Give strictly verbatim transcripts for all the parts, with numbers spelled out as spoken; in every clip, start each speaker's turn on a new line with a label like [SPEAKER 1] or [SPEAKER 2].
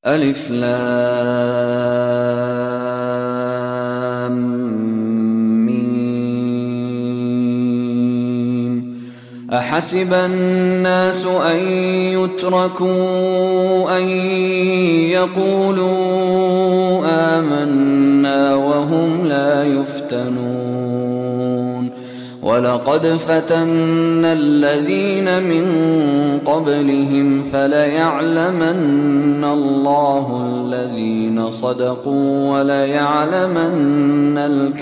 [SPEAKER 1] ألف لام ميم. أحسب الناس أن يتركوا أن يقولوا آمنا وهم لا يفتنون ولقد فتنا الذين من قبلهم فليعلمن الله الذين صدقوا وليعلمن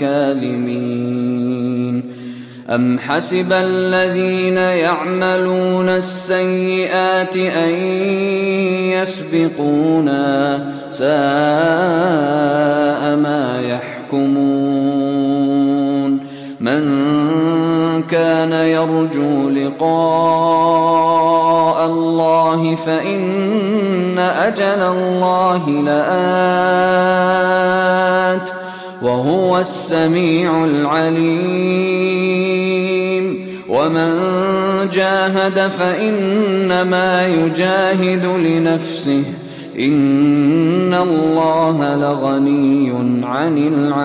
[SPEAKER 1] الكاذبين. أم حسب الذين يعملون السيئات أن يسبقونا ساء ما يحكمون. من كان يرجو لقاء الله فإن أجل الله لآت وهو السميع العليم. ومن جاهد فإنما يجاهد لنفسه إن الله لغني عن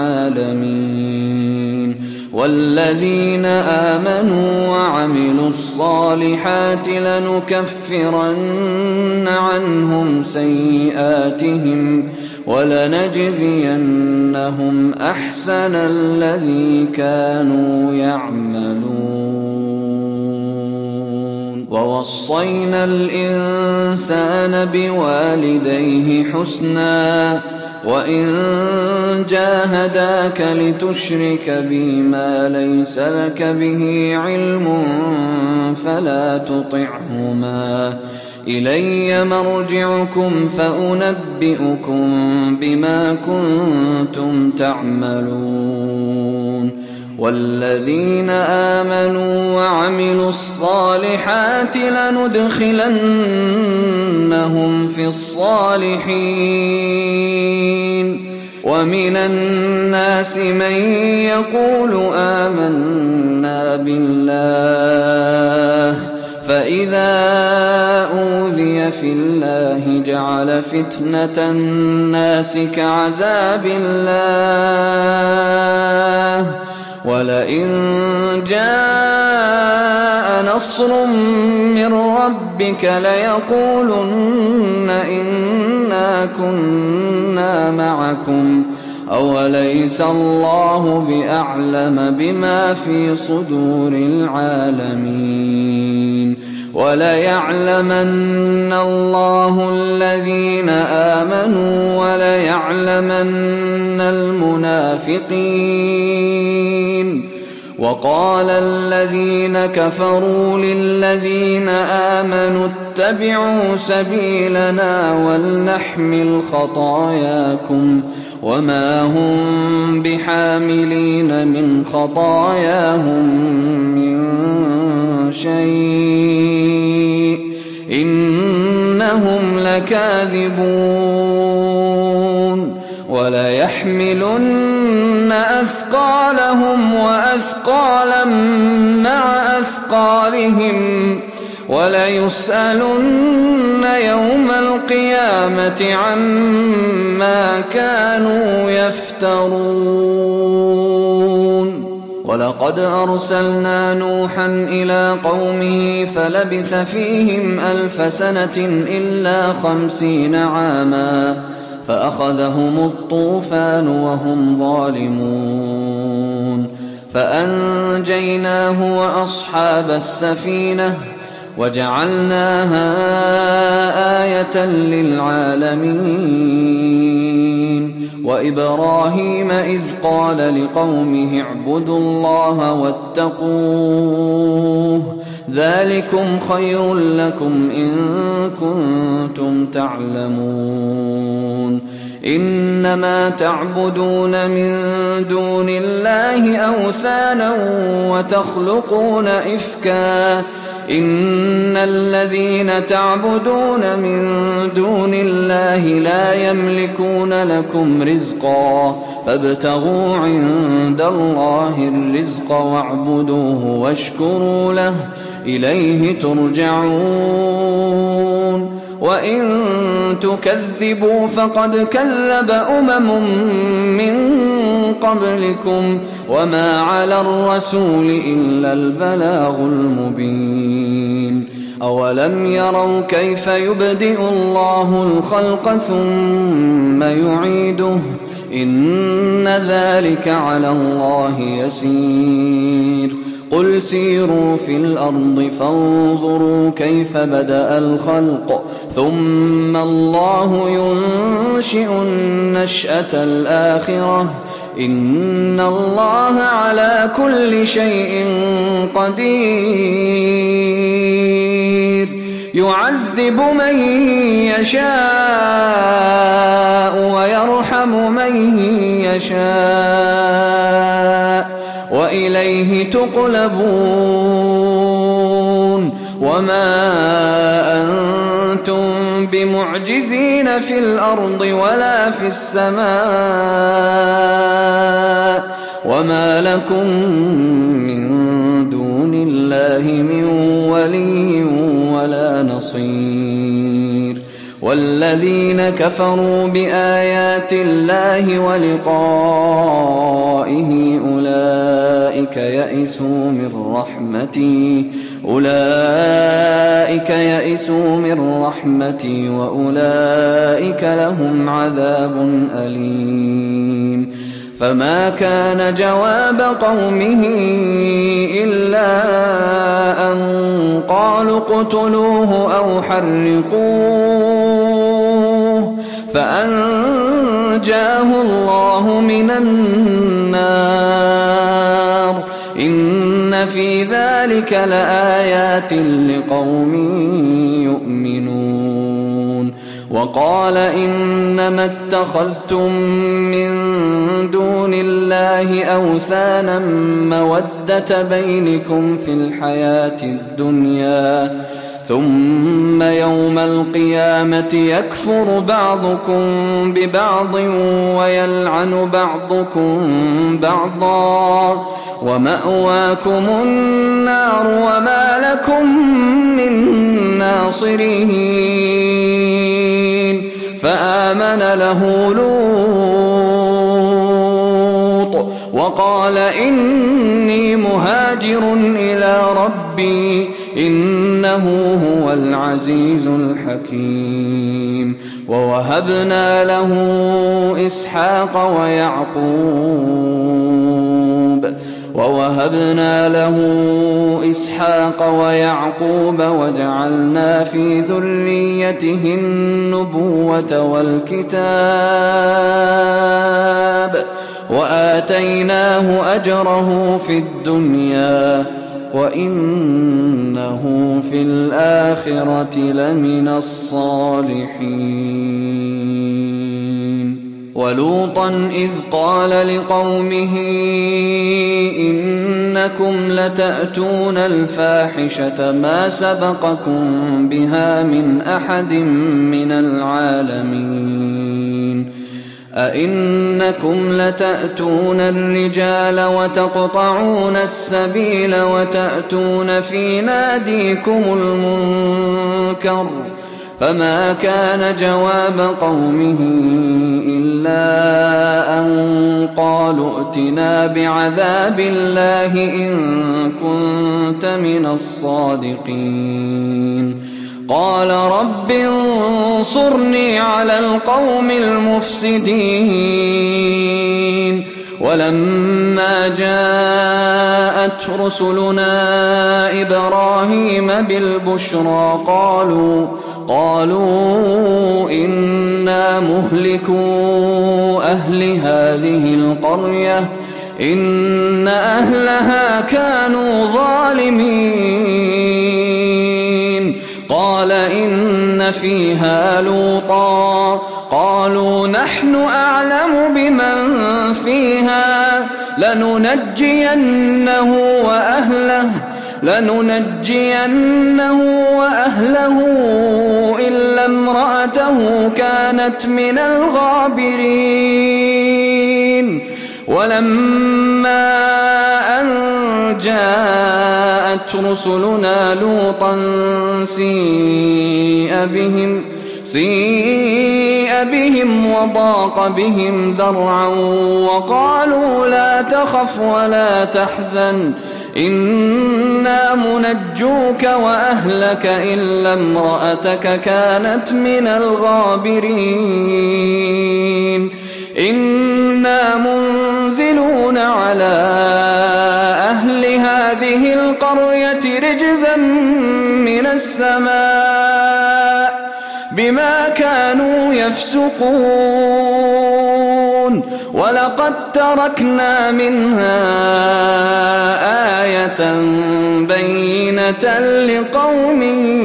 [SPEAKER 1] العالمين. والذين آمنوا وعملوا الصالحات لنكفرن عنهم سيئاتهم ولنجزينهم أحسن الذي كانوا يعملون. ووصينا الإنسان بوالديه حسنا وإن جاهداك لتشرك بي ما ليس لك به علم فلا تطعهما إلي مرجعكم فأنبئكم بما كنتم تعملون. والذين آمنوا وعملوا الصالحات لندخلنهم في الصالحين. ومن الناس من يقول آمنا بالله فإذا أوذي في الله جعل فتنة الناس كعذاب الله ولئن جاء نصر من ربك ليقولن إنا كنا معكم أوليس الله بأعلم بما في صدور العالمين. وليعلمن الله الذين آمنوا وليعلمن المنافقين. وقال الذين كفروا للذين آمنوا اتبعوا سبيلنا ولنحمل خطاياكم وما هم بحاملين من خطاياهم من شيء إنهم لكاذبون. وليحملن أثقالهم وأثقالا مع أثقالهم وليسألن يوم القيامة عما كانوا يفترون. ولقد أرسلنا نوحا إلى قومه فلبث فيهم ألف سنة إلا خمسين عاما فأخذهم الطوفان وهم ظالمون فأنجيناه وأصحاب السفينة وجعلناها آية للعالمين. وإبراهيم إذ قال لقومه اعبدوا الله واتقوه ذلكم خير لكم إن كنتم تعلمون. إنما تعبدون من دون الله أوثانا وتخلقون إفكا إن الذين تعبدون من دون الله لا يملكون لكم رزقا فابتغوا عند الله الرزق واعبدوه واشكروا له إليه ترجعون. وإن تكذبوا فقد كذب أمم من قبلكم وما على الرسول إلا البلاغ المبين أولم يروا كيف يبدئ الله الخلق ثم يعيده إن ذلك على الله يسير قل سيروا في الأرض فانظروا كيف بدأ الخلق ثم الله ينشئ النشأة الآخرة إن الله على كل شيء قدير يعذب من يشاء ويرحم من يشاء وإليه تقلبون وما أنتم بمعجزين في الأرض ولا في السماء وما لكم من دون الله من ولي ولا نصير والذين كفروا بآيات الله ولقائه أولئك يئسوا من رحمتي أولئك يئسوا من رحمتي وأولئك لهم عذاب أليم فما كان جواب قومه إلا أن قالوا اقتلوه أو حرقوه فأنجاه الله من النار إن في ذلك لآيات لقوم يؤمنون وقال إنما اتخذتم من دون الله أوثانا مودة بينكم في الحياة الدنيا ثم يوم القيامة يكفر بعضكم ببعض ويلعن بعضكم بعضا ومأواكم النار وما لكم من ناصرين فآمن له لوط وقال إني مهاجر إلى ربي إنه هو العزيز الحكيم ووهبنا له إسحاق ويعقوب ووهبنا له إسحاق ويعقوب وجعلنا في ذريته النبوة والكتاب وآتيناه أجره في الدنيا وإنه في الآخرة لمن الصالحين ولوطا إذ قال لقومه إنكم لتأتون الفاحشة ما سبقكم بها من أحد من العالمين أئنكم لتأتون الرجال وتقطعون السبيل وتأتون في ناديكم المنكر فما كان جواب قومه إلا أن قالوا ائتنا بعذاب الله إن كنت من الصادقين قال رب انصرني على القوم المفسدين ولما جاءت رسلنا إبراهيم بالبشرى قالوا قالوا إنا مهلكو أهل هذه القرية إن أهلها كانوا ظالمين قال إن فيها لوطا قالوا نحن أعلم بمن فيها لننجينه وأهله لننجينه وأهله إلا امرأته كانت من الغابرين ولما أن جاءت رسلنا لوطا سيء بهم سيء بهم وضاق بهم ذرعا وقالوا لا تخف ولا تحزن إنا منجوك وأهلك إلا امرأتك كانت من الغابرين إنا منزلون على أهل هذه القرية رجزا من السماء بما كانوا يفسقون ولقد تركنا منها آية بينة لقوم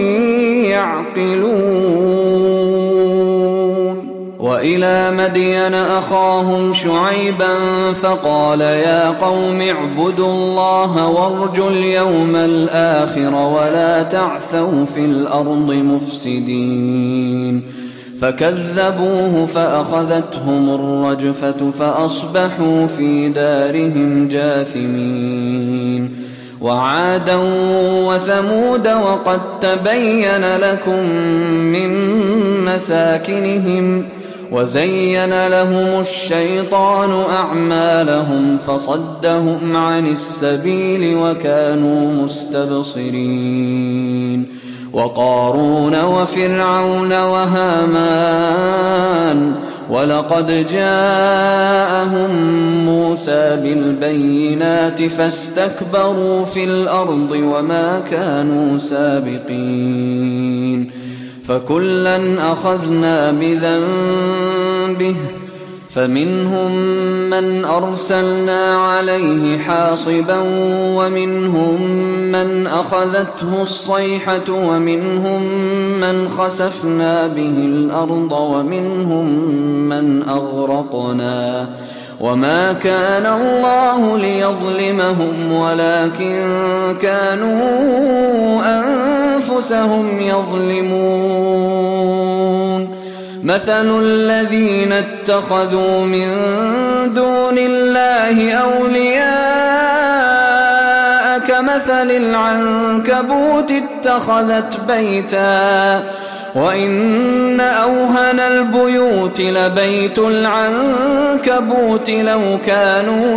[SPEAKER 1] يعقلون وإلى مدين أخاهم شعيبا فقال يا قوم اعبدوا الله وارجوا اليوم الآخر ولا تعثوا في الأرض مفسدين فكذبوه فأخذتهم الرجفة فأصبحوا في دارهم جاثمين وعادا وثمود وقد تبين لكم من مساكنهم وزين لهم الشيطان أعمالهم فصدهم عن السبيل وكانوا مستبصرين وقارون وفرعون وهامان ولقد جاءهم موسى بالبينات فاستكبروا في الأرض وما كانوا سابقين فكلا أخذنا بذنبه فمنهم من أرسلنا عليه حاصبا ومنهم من أخذته الصيحة ومنهم من خسفنا به الأرض ومنهم من أغرقنا وما كان الله ليظلمهم ولكن كانوا أنفسهم يظلمون مثل الذين اتخذوا من دون الله أولياء كمثل العنكبوت اتخذت بيتا وإن أوهن البيوت لبيت العنكبوت لو كانوا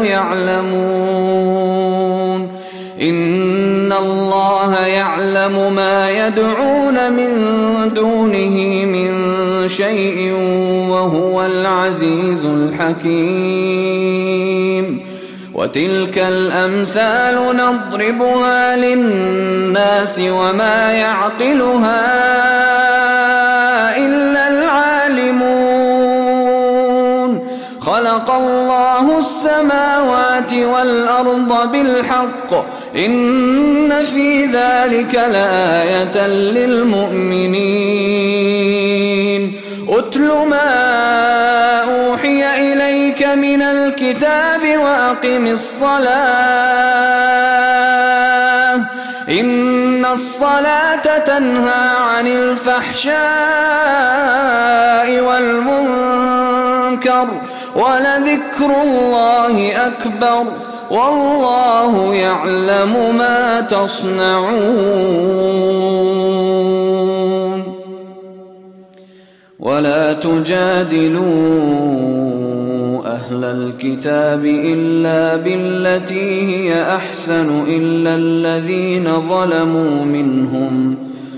[SPEAKER 1] يعلمون إن الله يعلم ما يدعون من دونه من شيء وهو العزيز الحكيم وتلك الأمثال نضربها للناس وما يعقلها إلا العالمون خلق الله السماوات والأرض بالحق إن في ذلك لآية للمؤمنين أتل ما أوحي إليك من الكتاب وأقم الصلاة إن الصلاة تنهى عن الفحشاء والمنكر ولذكر الله أكبر والله يعلم ما تصنعون ولا تجادلوا أهل الكتاب إلا بالتي هي أحسن إلا الذين ظلموا منهم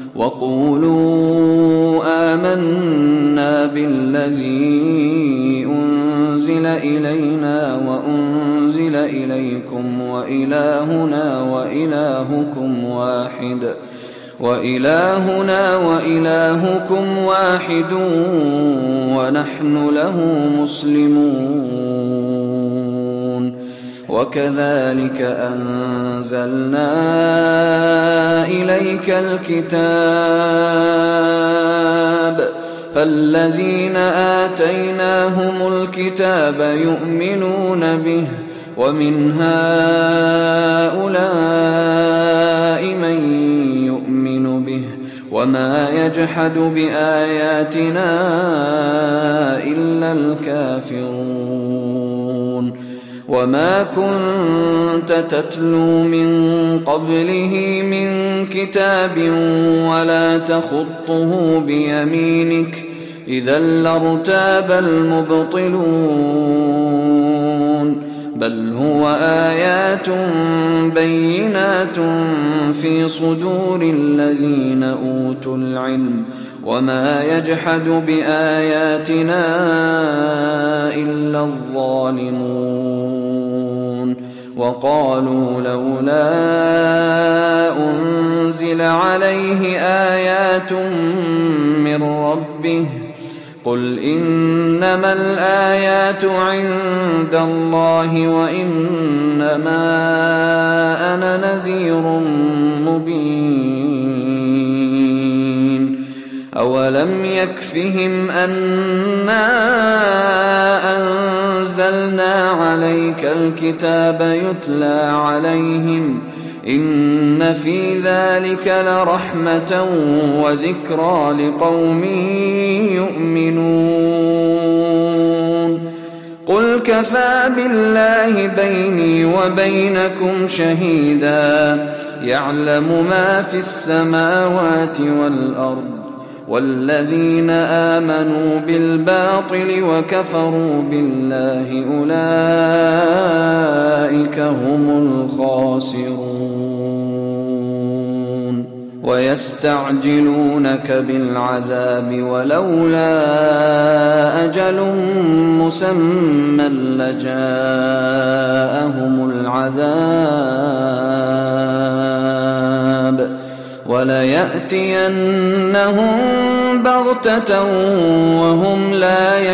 [SPEAKER 1] وقولوا آمنا بالذي أنزل إلينا وأنزل إليكم وإلهنا وإلهكم واحد وإلهنا وإلهكم واحد ونحن له مسلمون وكذلك أنزلنا إليك الكتاب فالذين آتيناهم الكتاب يؤمنون به ومن هؤلاء من يؤمن به وما يجحد بآياتنا إلا الكافرون وما كنت تتلو من قبله من كتاب ولا تخطه بيمينك إذا لارتاب المبطلون بل هو آيات بينات في صدور الذين أوتوا العلم وما يجحد بآياتنا إلا الظالمون وقالوا لولا أنزل عليه آيات من ربه قل إنما الآيات عند الله وإنما أنا نذير مبين أولم يكفهم أنا أنزلنا عليك الكتاب يتلى عليهم إن في ذلك لرحمة وذكرى لقوم يؤمنون قل كفى بالله بيني وبينكم شهيدا يعلم ما في السماوات والأرض والذين آمنوا بالباطل وكفروا بالله أولئك هم الخاسرون ويستعجلونك بالعذاب ولولا أجل مسمى لجاءهم العذاب وليأتينهم بغتة وهم لا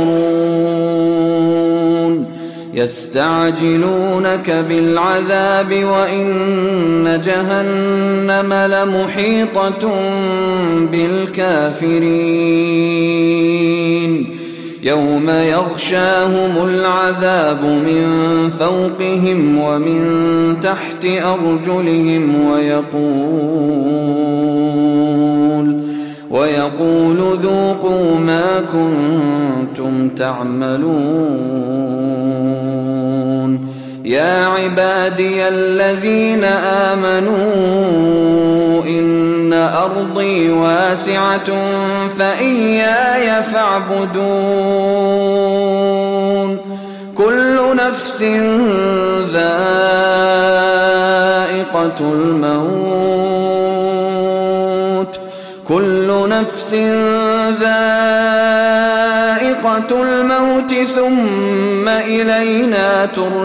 [SPEAKER 1] يشعرون يستعجلونك بالعذاب وإن جهنم لمحيطة بالكافرين يوم يغشاهم العذاب من فوقهم ومن تحت أرجلهم ويقول ويقول ذوقوا ما كنتم تعملون يا عبادي الذين آمنوا إن أرضي واسعة فإياي فاعبدون كل نفس ذائقة الموت كل نفس ذائقة الموت ثم إلينا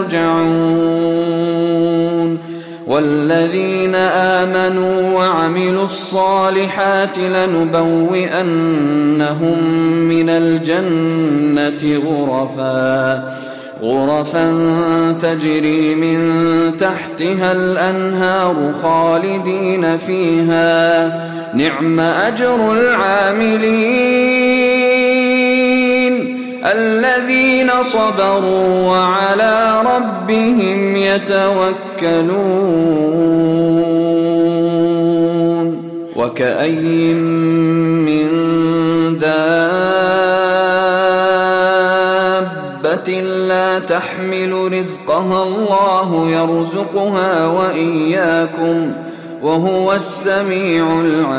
[SPEAKER 1] ترجعون والذين آمنوا وعملوا الصالحات لنبوئنهم من الجنة غرفا غرفا تجري من تحتها الأنهار خالدين فيها نعم أجر العاملين الذين صبروا وعلى ربهم يتوكلون وكأي من دابة لا تحمل رزقها الله يرزقها وإياكم وهو السميع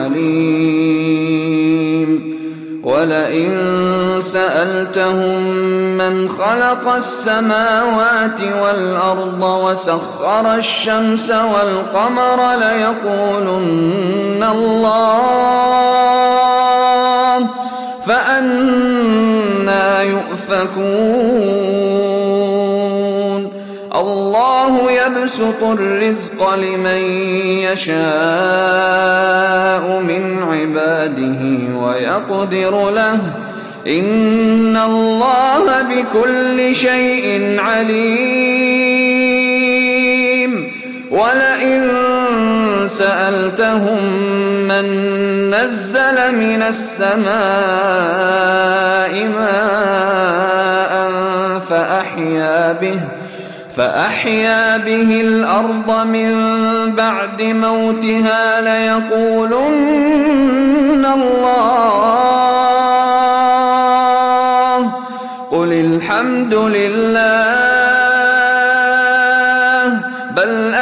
[SPEAKER 1] العليم ولئن سألتهم من خلق السماوات والأرض وسخر الشمس والقمر ليقولن الله فأنى يؤفكون الله يبسط الرزق لمن يشاء من عباده ويقدر له إن الله بكل شيء عليم ولئن سألتهم من نزل من السماء ماء فأحيا به فأحيا به الأرض من بعد موتها ليقولن الله قل الحمد لله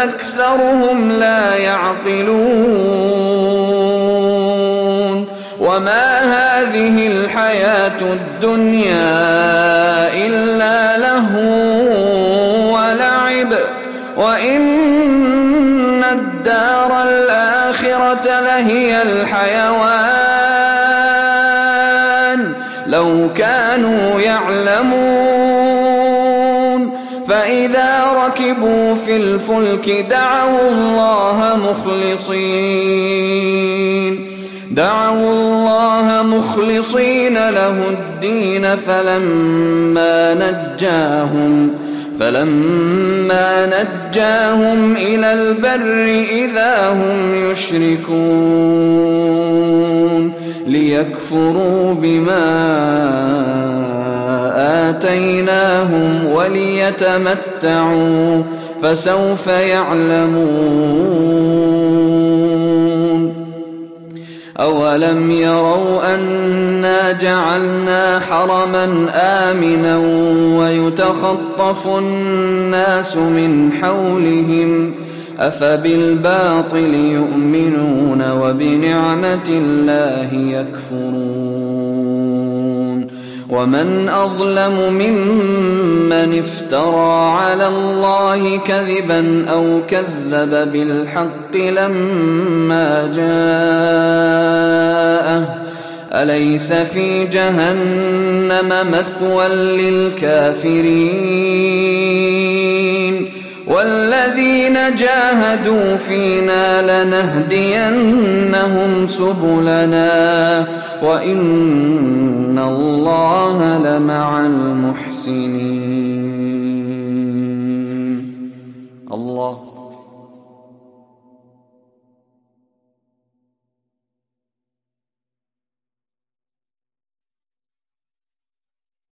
[SPEAKER 1] أكثرهم لا يعقلون وما هذه الحياة الدنيا إلا لهو ولعب وإن الدار الآخرة لهي الحيوان لو كانوا يعلمون فإذا ركبوا في الفلك دعوا الله مخلصين دعوا الله مخلصين له الدين فلما نجاهم فلما نجاهم إلى البر إذا هم يشركون ليكفروا بما آتيناهم وليتمتعوا فسوف يعلمون أولم يروا أنا جعلنا حرما آمنا ويتخطف الناس من حولهم أفبالباطل يؤمنون وبنعمة الله يكفرون ومن أظلم ممن افترى على الله كذبا أو كذب بالحق لما جاءه أليس في جهنم مثوى للكافرين والذين جاهدوا فينا لنهدينهم سبلنا وإن الله لمع المحسنين